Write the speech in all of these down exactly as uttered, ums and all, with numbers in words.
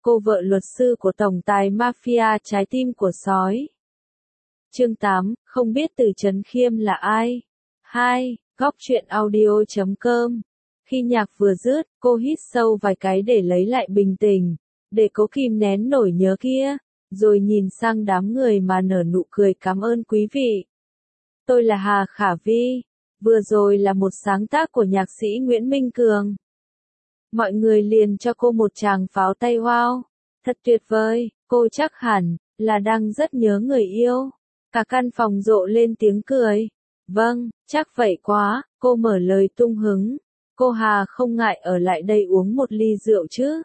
cô vợ luật sư của tổng tài mafia trái tim của sói. Chương tám, không biết Từ Trấn Khiêm là ai? hai. Góc truyện audio chấm com. Khi nhạc vừa dứt, cô hít sâu vài cái để lấy lại bình tĩnh, để cố kìm nén nỗi nhớ kia, rồi nhìn sang đám người mà nở nụ cười cảm ơn quý vị. Tôi là Hà Khả Vi, vừa rồi là một sáng tác của nhạc sĩ Nguyễn Minh Cường. Mọi người liền cho cô một tràng pháo tay wow, thật tuyệt vời, cô chắc hẳn là đang rất nhớ người yêu. Cả căn phòng rộ lên tiếng cười. Vâng, chắc vậy quá, cô mở lời tung hứng. Cô Hà không ngại ở lại đây uống một ly rượu chứ.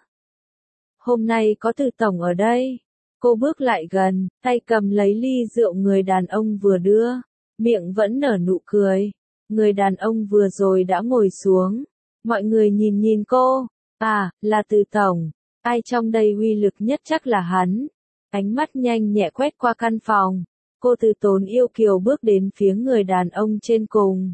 Hôm nay có Từ tổng ở đây. Cô bước lại gần, tay cầm lấy ly rượu người đàn ông vừa đưa, miệng vẫn nở nụ cười. Người đàn ông vừa rồi đã ngồi xuống. Mọi người nhìn nhìn cô. À, là Từ tổng. Ai trong đây uy lực nhất chắc là hắn. Ánh mắt nhanh nhẹ quét qua căn phòng. Cô từ tốn yêu kiều bước đến phía người đàn ông trên cùng.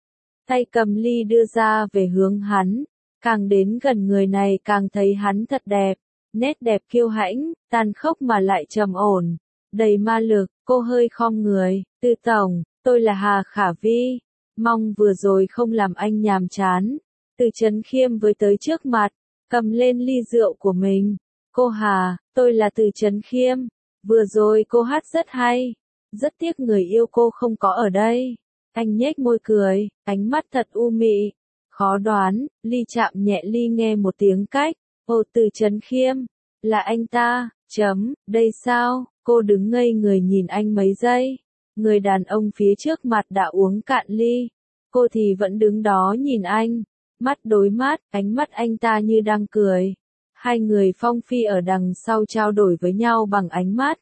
Tay cầm ly đưa ra về hướng hắn. Càng đến gần người này càng thấy hắn thật đẹp. Nét đẹp kiêu hãnh, tàn khốc mà lại trầm ổn. Đầy ma lực, cô hơi khom người. Từ tổng, tôi là Hà Khả Vi. Mong vừa rồi không làm anh nhàm chán. Từ Trấn Khiêm với tới trước mặt, cầm lên ly rượu của mình. Cô Hà, tôi là Từ Trấn Khiêm. Vừa rồi cô hát rất hay. Rất tiếc người yêu cô không có ở đây. Anh nhếch môi cười, ánh mắt thật u mị. Khó đoán, ly chạm nhẹ ly nghe một tiếng cách. Ồ, Từ Trấn Khiêm, là anh ta, chấm, đây sao? Cô đứng ngây người nhìn anh mấy giây. Người đàn ông phía trước mặt đã uống cạn ly. Cô thì vẫn đứng đó nhìn anh. Mắt đối mắt, ánh mắt anh ta như đang cười. Hai người phong phi ở đằng sau trao đổi với nhau bằng ánh mắt.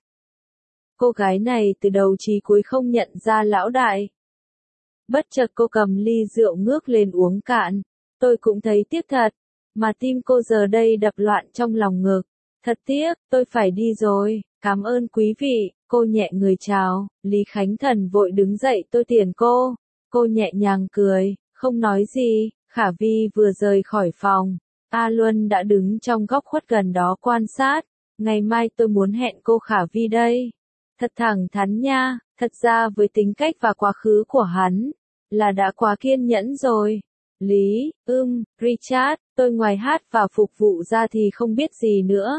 Cô gái này từ đầu chí cuối không nhận ra lão đại. Bất chợt cô cầm ly rượu ngước lên uống cạn. Tôi cũng thấy tiếc thật. Mà tim cô giờ đây đập loạn trong lòng ngực. Thật tiếc, tôi phải đi rồi. Cảm ơn quý vị. Cô nhẹ người chào. Lý Khánh Thần vội đứng dậy tôi tiền cô. Cô nhẹ nhàng cười, không nói gì. Khả Vi vừa rời khỏi phòng. A Luân đã đứng trong góc khuất gần đó quan sát. Ngày mai tôi muốn hẹn cô Khả Vi đây. Thật thẳng thắn nha, thật ra với tính cách và quá khứ của hắn, là đã quá kiên nhẫn rồi. Lý, ưm, Richard, tôi ngoài hát và phục vụ ra thì không biết gì nữa.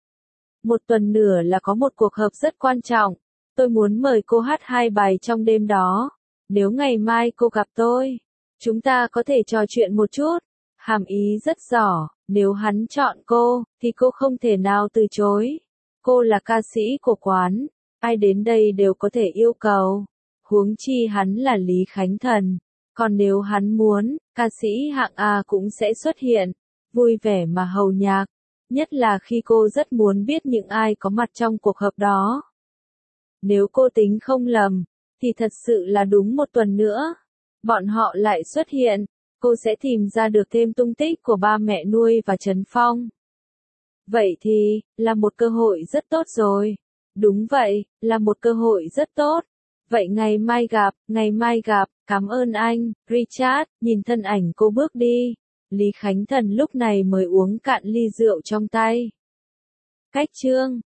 Một tuần nữa là có một cuộc họp rất quan trọng. Tôi muốn mời cô hát hai bài trong đêm đó. Nếu ngày mai cô gặp tôi, chúng ta có thể trò chuyện một chút. Hàm ý rất rõ, nếu hắn chọn cô, thì cô không thể nào từ chối. Cô là ca sĩ của quán, ai đến đây đều có thể yêu cầu. Huống chi hắn là Lý Khánh Thần. Còn nếu hắn muốn, ca sĩ hạng A cũng sẽ xuất hiện, vui vẻ mà hầu nhạc. Nhất là khi cô rất muốn biết những ai có mặt trong cuộc họp đó. Nếu cô tính không lầm, thì thật sự là đúng một tuần nữa. Bọn họ lại xuất hiện, cô sẽ tìm ra được thêm tung tích của ba mẹ nuôi và Trấn Phong. Vậy thì, là một cơ hội rất tốt rồi. Đúng vậy, là một cơ hội rất tốt. Vậy ngày mai gặp, ngày mai gặp, cảm ơn anh, Richard, nhìn thân ảnh cô bước đi. Lý Khánh Thần lúc này mới uống cạn ly rượu trong tay. Cách chương